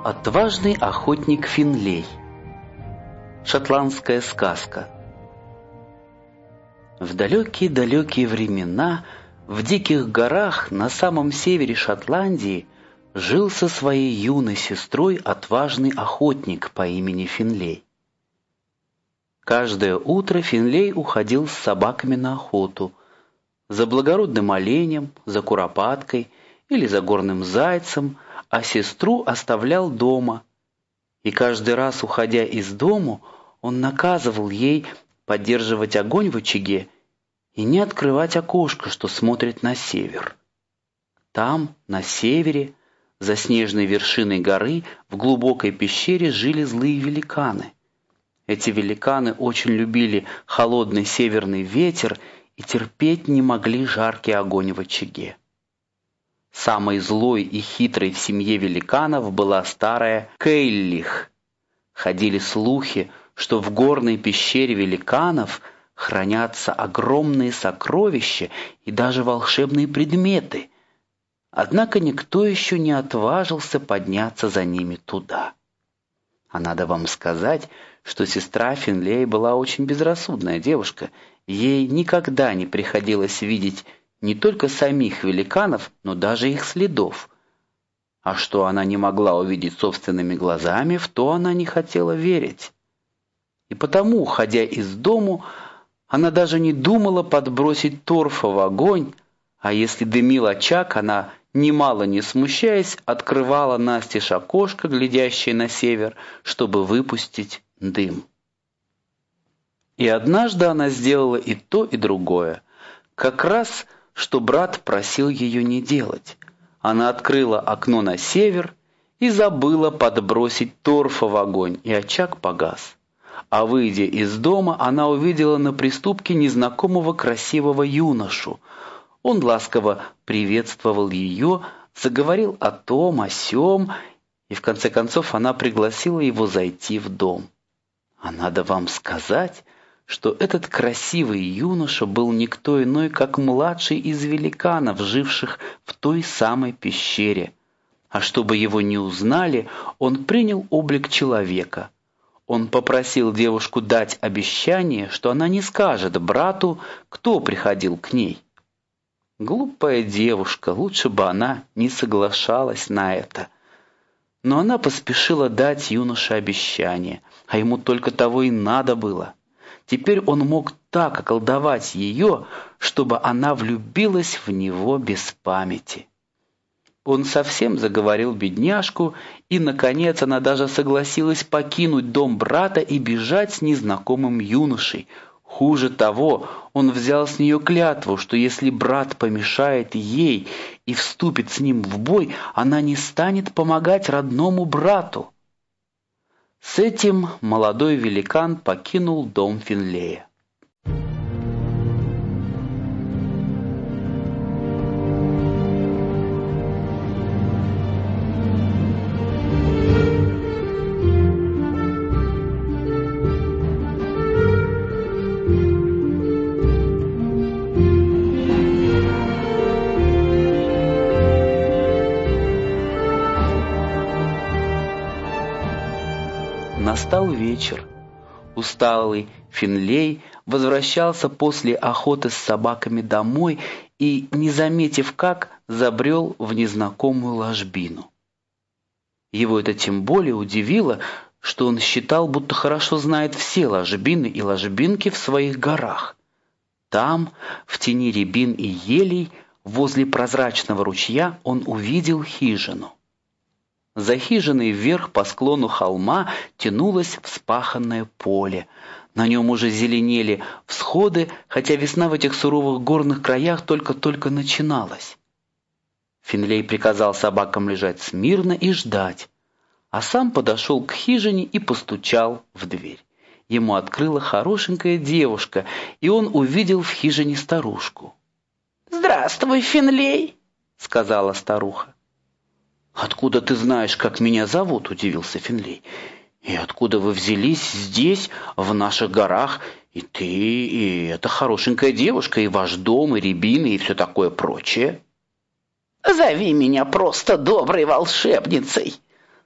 Отважный охотник Финлей. Шотландская сказка. В далекие-далекие времена в диких горах на самом севере Шотландии жил со своей юной сестрой отважный охотник по имени Финлей. Каждое утро Финлей уходил с собаками на охоту, за благородным оленем, за куропаткой или за горным зайцем, а сестру оставлял дома. И каждый раз, уходя из дому, он наказывал ей поддерживать огонь в очаге и не открывать окошко, что смотрит на север. Там, на севере, за снежной вершиной горы, в глубокой пещере жили злые великаны. Эти великаны очень любили холодный северный ветер и терпеть не могли жаркий огонь в очаге. Самой злой и хитрой в семье великанов была старая Кейлих. Ходили слухи, что в горной пещере великанов хранятся огромные сокровища и даже волшебные предметы. Однако никто еще не отважился подняться за ними туда. А надо вам сказать, что сестра Финлея была очень безрассудная девушка. Ей никогда не приходилось видеть не только самих великанов, но даже их следов. А что она не могла увидеть собственными глазами, в то она не хотела верить. И потому, уходя из дому, она даже не думала подбросить торфа в огонь, а если дымил очаг, она, немало не смущаясь, открывала настежь окошко, глядящее на север, чтобы выпустить дым. И однажды она сделала и то, и другое. Как раз что брат просил ее не делать. Она открыла окно на север и забыла подбросить торфа в огонь, и очаг погас. А выйдя из дома, она увидела на приступке незнакомого красивого юношу. Он ласково приветствовал ее, заговорил о том, о сём, и в конце концов она пригласила его зайти в дом. А надо вам сказать, что этот красивый юноша был никто иной, как младший из великанов, живших в той самой пещере. А чтобы его не узнали, он принял облик человека. Он попросил девушку дать обещание, что она не скажет брату, кто приходил к ней. Глупая девушка, лучше бы она не соглашалась на это. Но она поспешила дать юноше обещание, а ему только того и надо было. Теперь он мог так околдовать ее, чтобы она влюбилась в него без памяти. Он совсем заговорил бедняжку, и, наконец, она даже согласилась покинуть дом брата и бежать с незнакомым юношей. Хуже того, он взял с нее клятву, что если брат помешает ей и вступит с ним в бой, она не станет помогать родному брату. С этим молодой великан покинул дом Финлея. Настал вечер. Усталый Финлей возвращался после охоты с собаками домой и, не заметив как, забрел в незнакомую ложбину. Его это тем более удивило, что он считал, будто хорошо знает все ложбины и ложбинки в своих горах. Там, в тени рябин и елей, возле прозрачного ручья, он увидел хижину. За хижиной вверх по склону холма тянулось вспаханное поле. На нем уже зеленели всходы, хотя весна в этих суровых горных краях только-только начиналась. Финлей приказал собакам лежать смирно и ждать, а сам подошел к хижине и постучал в дверь. Ему открыла хорошенькая девушка, и он увидел в хижине старушку. «Здравствуй, Финлей», — сказала старуха. «Откуда ты знаешь, как меня зовут?» – удивился Финлей. «И откуда вы взялись здесь, в наших горах, и ты, и эта хорошенькая девушка, и ваш дом, и рябины, и все такое прочее?» «Зови меня просто доброй волшебницей»,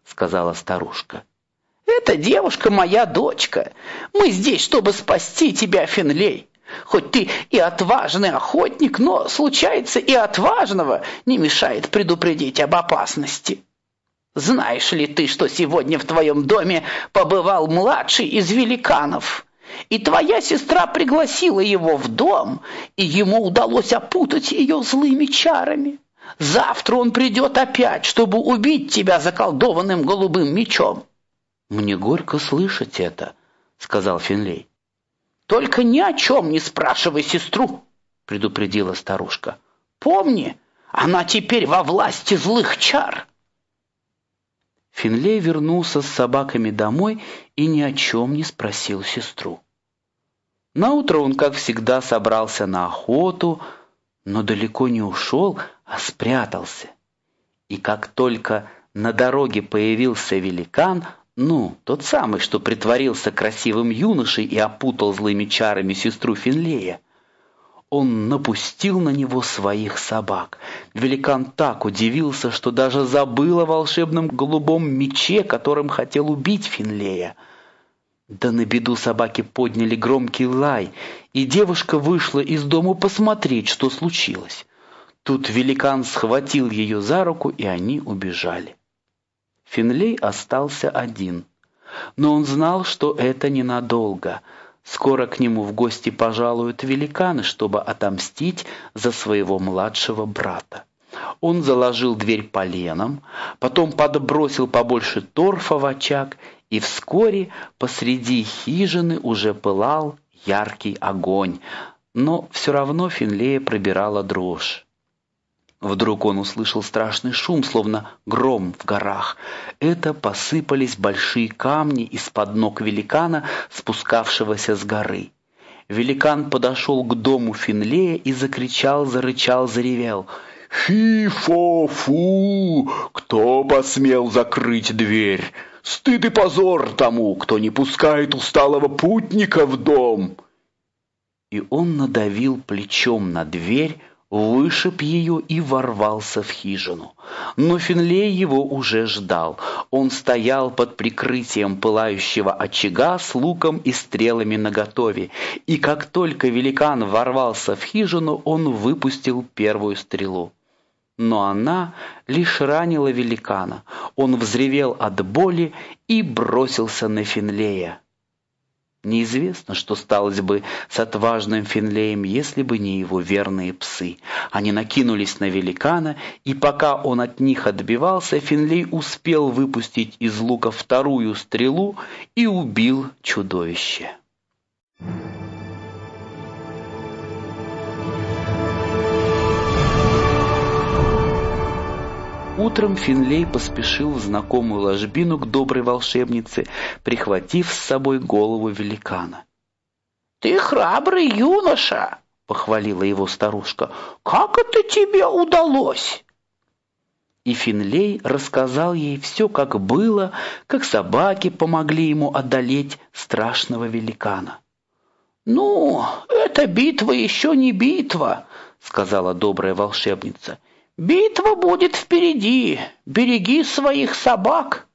сказала старушка. «Эта девушка моя дочка. Мы здесь, чтобы спасти тебя, Финлей. Хоть ты и отважный охотник, но, случается, и отважного не мешает предупредить об опасности. Знаешь ли ты, что сегодня в твоем доме побывал младший из великанов? И твоя сестра пригласила его в дом, и ему удалось опутать ее злыми чарами. Завтра он придет опять, чтобы убить тебя заколдованным голубым мечом». «Мне горько слышать это», — сказал Финлей. «Только ни о чем не спрашивай сестру», — предупредила старушка. «Помни, она теперь во власти злых чар». Финлей вернулся с собаками домой и ни о чем не спросил сестру. Наутро он, как всегда, собрался на охоту, но далеко не ушел, а спрятался. И как только на дороге появился великан, тот самый, что притворился красивым юношей и опутал злыми чарами сестру Финлея, он напустил на него своих собак. Великан так удивился, что даже забыл о волшебном голубом мече, которым хотел убить Финлея. Да на беду собаки подняли громкий лай, и девушка вышла из дома посмотреть, что случилось. Тут великан схватил ее за руку, и они убежали. Финлей остался один, но он знал, что это ненадолго. Скоро к нему в гости пожалуют великаны, чтобы отомстить за своего младшего брата. Он заложил дверь поленом, потом подбросил побольше торфа в очаг, и вскоре посреди хижины уже пылал яркий огонь, но все равно Финлея пробирала дрожь. Вдруг он услышал страшный шум, словно гром в горах. Это посыпались большие камни из-под ног великана, спускавшегося с горы. Великан подошел к дому Финлея и закричал, зарычал, заревел: «Фи-фо-фу! Кто посмел закрыть дверь? Стыд и позор тому, кто не пускает усталого путника в дом!» И он надавил плечом на дверь, вышиб ее и ворвался в хижину. Но Финлей его уже ждал. Он стоял под прикрытием пылающего очага с луком и стрелами наготове, и как только великан ворвался в хижину, он выпустил первую стрелу. Но она лишь ранила великана. Он взревел от боли и бросился на Финлея. Неизвестно, что сталось бы с отважным Финлеем, если бы не его верные псы. Они накинулись на великана, и пока он от них отбивался, Финлей успел выпустить из лука вторую стрелу и убил чудовище. Утром Финлей поспешил в знакомую ложбину к доброй волшебнице, прихватив с собой голову великана. «Ты храбрый юноша!» — похвалила его старушка. «Как это тебе удалось?» И Финлей рассказал ей все, как было, как собаки помогли ему одолеть страшного великана. «Ну, эта битва еще не битва», — сказала добрая волшебница. «Битва будет впереди. Береги своих собак».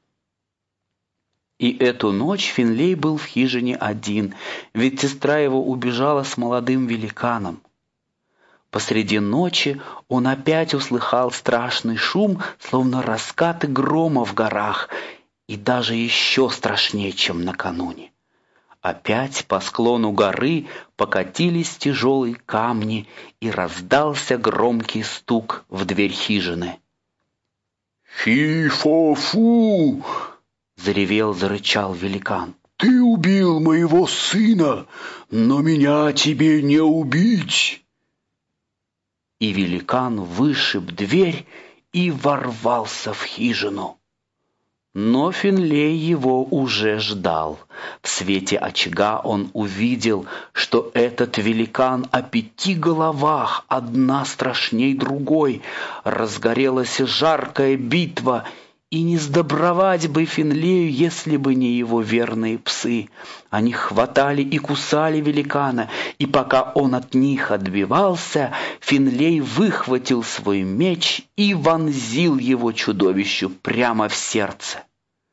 И эту ночь Финлей был в хижине один, ведь сестра его убежала с молодым великаном. Посреди ночи он опять услыхал страшный шум, словно раскаты грома в горах, и даже еще страшнее, чем накануне. Опять по склону горы покатились тяжелые камни, и раздался громкий стук в дверь хижины. «Фи-фо-фу!» — заревел, зарычал великан. «Ты убил моего сына, но меня тебе не убить!» И великан вышиб дверь и ворвался в хижину. Но Финлей его уже ждал. В свете очага он увидел, что этот великан о 5 головах, одна страшней другой. Разгорелась жаркая битва, И не сдобровать бы Финлею, если бы не его верные псы. Они хватали и кусали великана, и пока он от них отбивался, Финлей выхватил свой меч и вонзил его чудовищу прямо в сердце.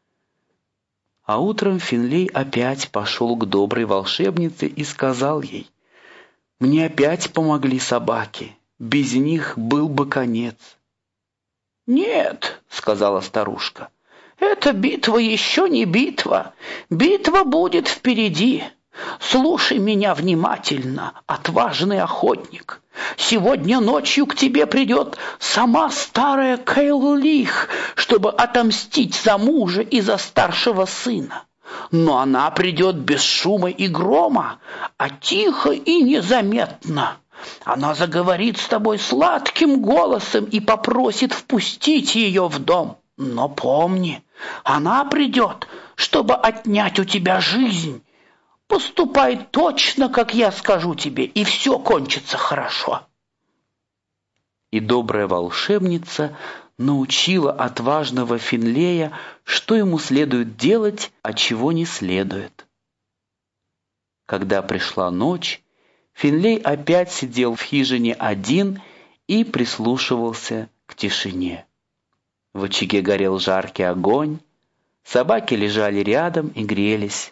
А утром Финлей опять пошел к доброй волшебнице и сказал ей: «Мне опять помогли собаки, без них был бы конец». «Нет», — сказала старушка, — «эта битва еще не битва. Битва будет впереди. Слушай меня внимательно, отважный охотник. Сегодня ночью к тебе придет сама старая Кейллих, чтобы отомстить за мужа и за старшего сына. Но она придет без шума и грома, а тихо и незаметно. Она заговорит с тобой сладким голосом и попросит впустить ее в дом. Но помни, она придет, чтобы отнять у тебя жизнь. Поступай точно, как я скажу тебе, и все кончится хорошо». И добрая волшебница научила отважного Финлея, что ему следует делать, а чего не следует. Когда пришла ночь, Финлей опять сидел в хижине один и прислушивался к тишине. В очаге горел жаркий огонь, собаки лежали рядом и грелись.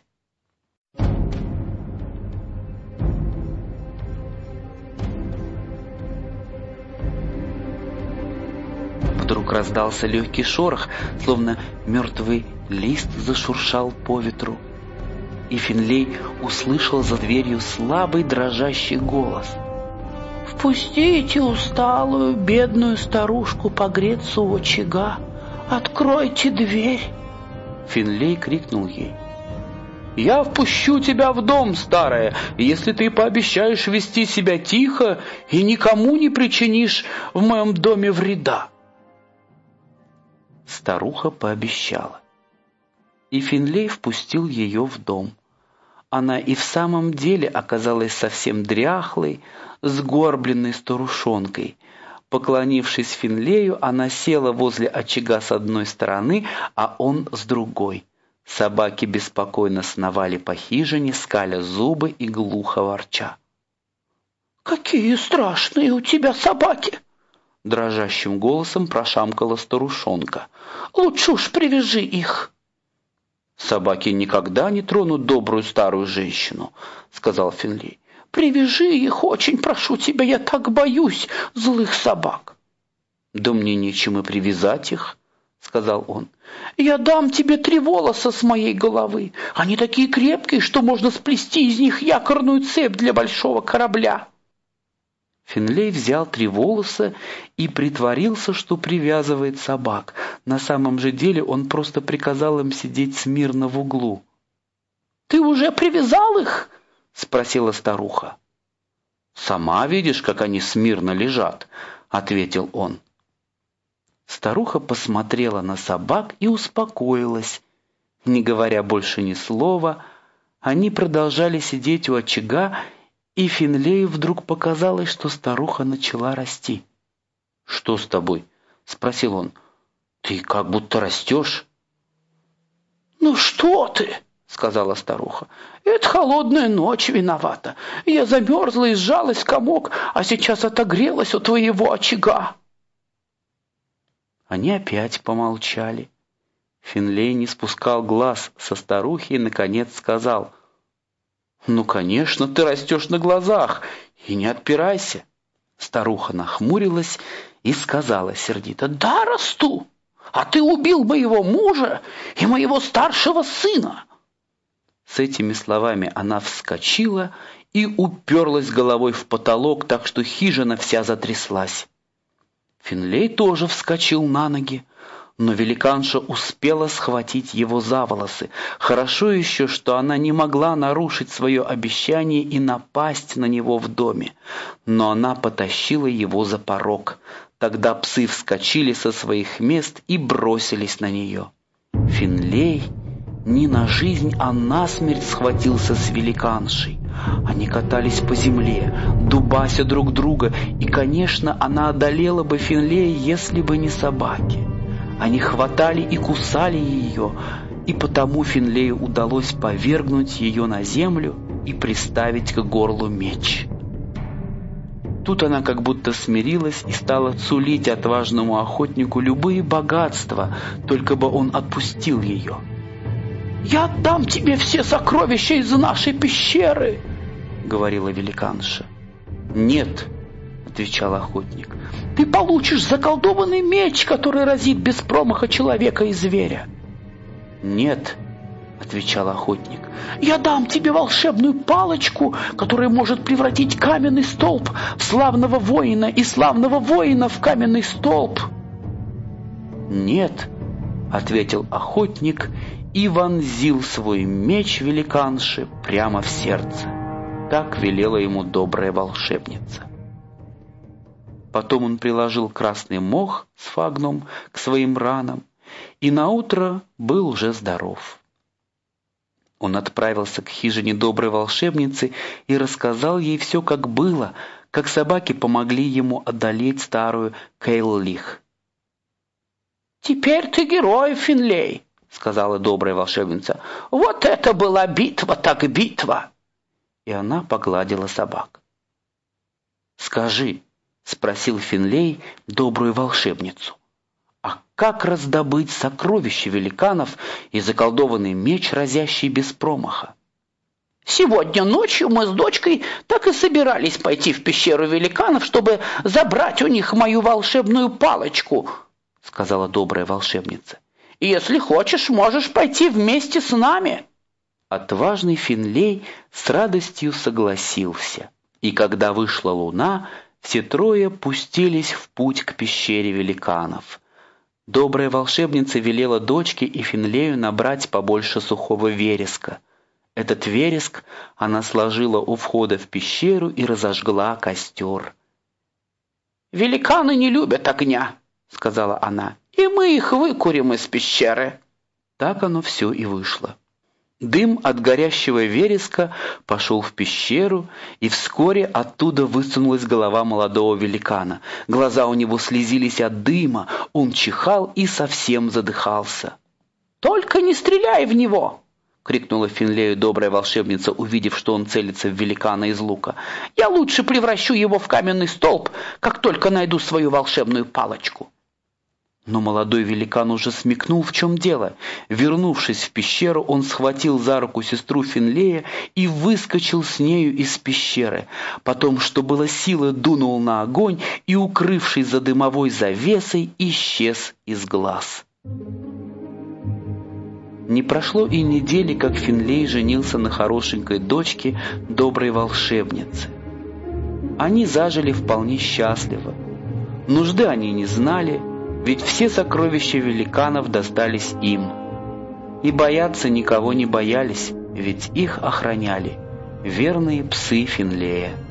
Вдруг раздался легкий шорох, словно мертвый лист зашуршал по ветру. И Финлей услышал за дверью слабый дрожащий голос: «Впустите усталую, бедную старушку погреться у очага. Откройте дверь!» Финлей крикнул ей: «Я впущу тебя в дом, старая, если ты пообещаешь вести себя тихо и никому не причинишь в моем доме вреда». Старуха пообещала, и Финлей впустил ее в дом. Она и в самом деле оказалась совсем дряхлой, сгорбленной старушонкой. Поклонившись Финлею, она села возле очага с одной стороны, а он с другой. Собаки беспокойно сновали по хижине, скаля зубы и глухо ворча. «Какие страшные у тебя собаки!» Дрожащим голосом прошамкала старушонка. «Лучше уж привяжи их». «Собаки никогда не тронут добрую старую женщину», — сказал Финлей. «Привяжи их, очень прошу тебя, я так боюсь злых собак». «Да мне нечем и привязать их», — сказал он. «Я дам тебе 3 волоса с моей головы. Они такие крепкие, что можно сплести из них якорную цепь для большого корабля». Финлей взял 3 волоса и притворился, что привязывает собак. На самом же деле он просто приказал им сидеть смирно в углу. «Ты уже привязал их?» — спросила старуха. «Сама видишь, как они смирно лежат», — ответил он. Старуха посмотрела на собак и успокоилась. Не говоря больше ни слова, они продолжали сидеть у очага, и Финлею вдруг показалось, что старуха начала расти. «Что с тобой?» — спросил он. «Ты как будто растешь». «Ну что ты?» — сказала старуха. «Это холодная ночь виновата. Я замерзла и сжалась в комок, а сейчас отогрелась у твоего очага». Они опять помолчали. Финлей не спускал глаз со старухи и, наконец, сказал: «Ну, конечно, ты растешь на глазах, и не отпирайся». Старуха нахмурилась и сказала сердито: «Да, расту, а ты убил моего мужа и моего старшего сына». С этими словами она вскочила и уперлась головой в потолок, так что хижина вся затряслась. Финлей тоже вскочил на ноги, но великанша успела схватить его за волосы. Хорошо еще, что она не могла нарушить свое обещание и напасть на него в доме, но она потащила его за порог. Тогда псы вскочили со своих мест и бросились на нее. Финлей не на жизнь, а насмерть схватился с великаншей. Они катались по земле, дубася друг друга, и, конечно, она одолела бы Финлея, если бы не собаки. Они хватали и кусали ее, и потому Финлею удалось повергнуть ее на землю и приставить к горлу меч. Тут она как будто смирилась и стала сулить отважному охотнику любые богатства, только бы он отпустил ее. «Я отдам тебе все сокровища из нашей пещеры», — говорила великанша. «Нет», — отвечал охотник, — «ты получишь заколдованный меч, который разит без промаха человека и зверя». «Нет», — отвечал охотник, — «я дам тебе волшебную палочку, которая может превратить каменный столб в славного воина и славного воина в каменный столб». «Нет», — ответил охотник и вонзил свой меч великанши прямо в сердце. Так велела ему добрая волшебница. Потом он приложил красный мох с фагном к своим ранам, и наутро был уже здоров. Он отправился к хижине доброй волшебницы и рассказал ей все, как было, как собаки помогли ему одолеть старую Кейллих. «Теперь ты герой, Финлей», — сказала добрая волшебница. «Вот это была битва так битва!» И она погладила собак. «Скажи», — спросил Финлей добрую волшебницу, «а как раздобыть сокровища великанов и заколдованный меч, разящий без промаха?» «Сегодня ночью мы с дочкой так и собирались пойти в пещеру великанов, чтобы забрать у них мою волшебную палочку», — сказала добрая волшебница. «Если хочешь, можешь пойти вместе с нами». Отважный Финлей с радостью согласился, и когда вышла луна, все трое пустились в путь к пещере великанов. Добрая волшебница велела дочке и Финлею набрать побольше сухого вереска. Этот вереск она сложила у входа в пещеру и разожгла костер. «Великаны не любят огня», — сказала она, — «и мы их выкурим из пещеры». Так оно все и вышло. Дым от горящего вереска пошел в пещеру, и вскоре оттуда высунулась голова молодого великана. Глаза у него слезились от дыма, он чихал и совсем задыхался. «Только не стреляй в него!» — крикнула Финлею добрая волшебница, увидев, что он целится в великана из лука. «Я лучше превращу его в каменный столб, как только найду свою волшебную палочку». Но молодой великан уже смекнул, в чем дело. Вернувшись в пещеру, он схватил за руку сестру Финлея и выскочил с нею из пещеры. Потом, что было силы, дунул на огонь и, укрывшись за дымовой завесой, исчез из глаз. Не прошло и недели, как Финлей женился на хорошенькой дочке доброй волшебницы. Они зажили вполне счастливо. Нужды они не знали, ведь все сокровища великанов достались им. И бояться никого не боялись, ведь их охраняли верные псы Финлея.